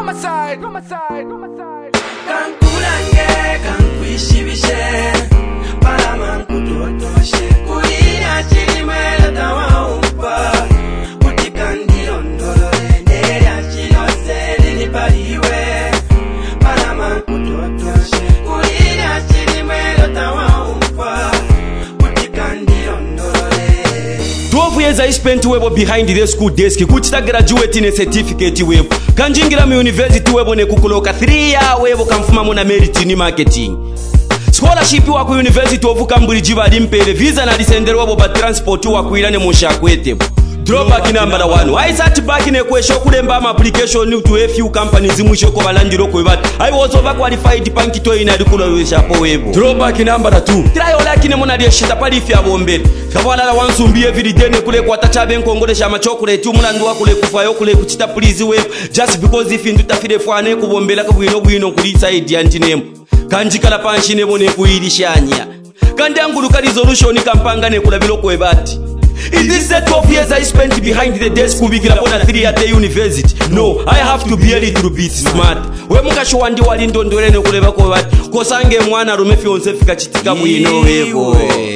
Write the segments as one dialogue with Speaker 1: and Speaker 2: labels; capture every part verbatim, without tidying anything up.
Speaker 1: my side, on my side, on my side.
Speaker 2: Kankulange, kankwishibishe, Panama kutotoshe, Kuina chilimela tawaumpa, Utikandilo ndolole, Nerea chilose, Linipaliwe, Panama kutotoshe, Kuina chilimela tawaumpa, Utikandilo ndolole.
Speaker 3: twelve years I spent webo behind the school desk kuchita graduate in a certificate webo kanjingira mu university webo ne kukuloka three year webo kamfuma mu na merit ni marketing scholarship wa ku University of Cambridge bali mpele visa na lisendero webo ba transport wa kuilane mu shakwete drawback number one I sat back in a question kulemba ma application to a few companies mwisho ko balandiro ko bat I was overqualified pankito ina dikulo shapo webo drawback number two try olakine mona de shita pali fya bombele kabala wansumbi every day ne kule kwa tachabe nkongolesha machocolate umulandu wa kule kufayo kule kuchita please webo just because if indu tafire fwane kubombela ko bwino bwino kuli side ya ntinemo kanjikala panshine bone kuilishanya kandi anguluka resolution kampanga ne kulabilo ko ebati. In this set of years I spent behind the desk kubikira pona three at the university. No, I have to be a little bit smart. We mukasho wandi wali ndondole ne kuleba ko bati kosange mwana rume fiance fika chitika bwino webo.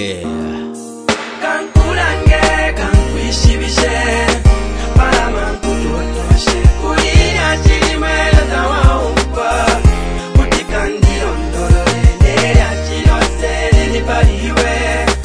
Speaker 2: Kankulange, kankwishibishe, Panama kutotoshe, Kuina chilimela tawaumpa, Utikandilo ndolole, Nerea chilose, Linipaliwe,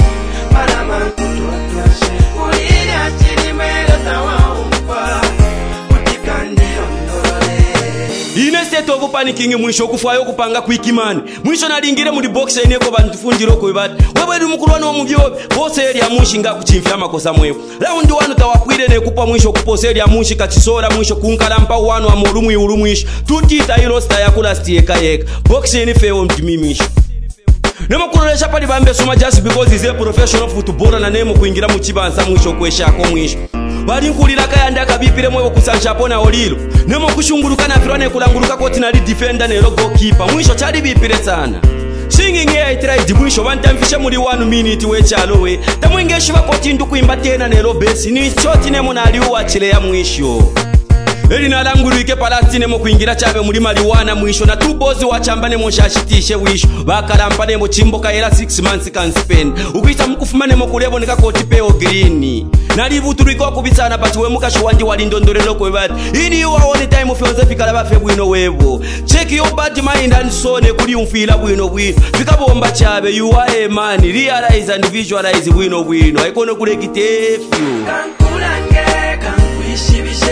Speaker 2: Panama kutotoshe, Kuina chilimela tawaumpa, Utikandilo ndolole.
Speaker 3: Ine state of panicking mwisho kufayo kupanga kwikimani mwisho nalingire muri box eneko bantufundiro ko bati wewe ndi mukuru no mubyo bose eri amushinga kuchimfya amakosa mwewe round one tawakwire ne kupa mwisho kupose eri amushika chisora mwisho kunkala mpa wanu amulumu yulu mwisho tutita ilo sta yakula stieka yeka box eni feo mtimimisho nemo kulolesha pali bambe soma just because is a professional footballer na nemo kuingira mu kibanza mwisho kwesha ko mwisho bali nkulira kayanda kabipire mwewe kusansha pona olilo nemo kushunguluka na firane kulanguluka koti na defender ne goalkeeper mwisho chali bipire sana singing here I tried mwisho bantamfisha muri one minute we chalowe tamwengesha bakoti ndu kuimba tena ne robesi ni choti nemo na aliwa chile ya mwisho eri nalanguluke palastine mo kuingira chabe muri mariwana mwisho na two boys wachambane mo shashitishe wisho bakalampane mo chimboka era six months can spend ukita mukufumane mo kulebo nika koti peo green nalibuturiko kubitsana but we mukasho wandi wali ndondorelo ko bati ini you are on time of your fikala bafe bwino webo check your bad mind and soul ne kuli umfila bwino bwino fikabomba chabe you are a man realize and visualize bwino bwino aikono kulekitefyu
Speaker 2: Kankulange, kankwishibishe,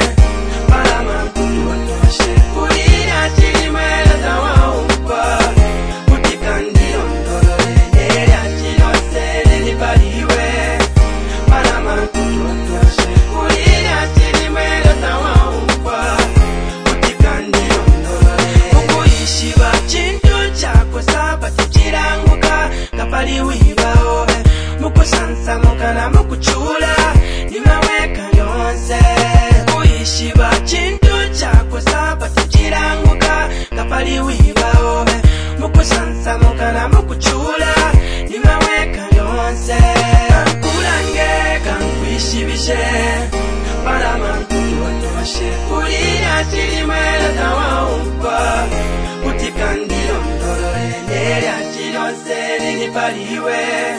Speaker 2: Panama kutotoshe, Kuina chilimela tawaumpa, Utikandilo ndolole, Nerea chilose, Linipaliwe, Panama kutotoshe, Kuina chilimela tawaumpa, Utikandilo ndolole. Ukuyishiba chintu chako saba tichiranguka, Kapali wiba obe, Mukusansa mukana mukuchula, Nimaweka yonse. Kuyishiba chintu chako saba tichiranguka, Kapali wiba obe, Mukusansa mukana mukuchula, Nimaweka yonse. Kankulange, kankwishibishe, Panama kutotoshe, Kuina chilimela tawaumpa, Utikandilo ndolole, Nerea chilose, Linipaliwe,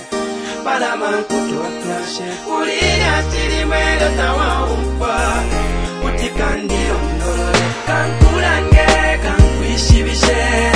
Speaker 2: Panama kutotoshe, Kuina chilimela tawaumpa, Utikandilo ndolole. Kankulange, kankwishibishe,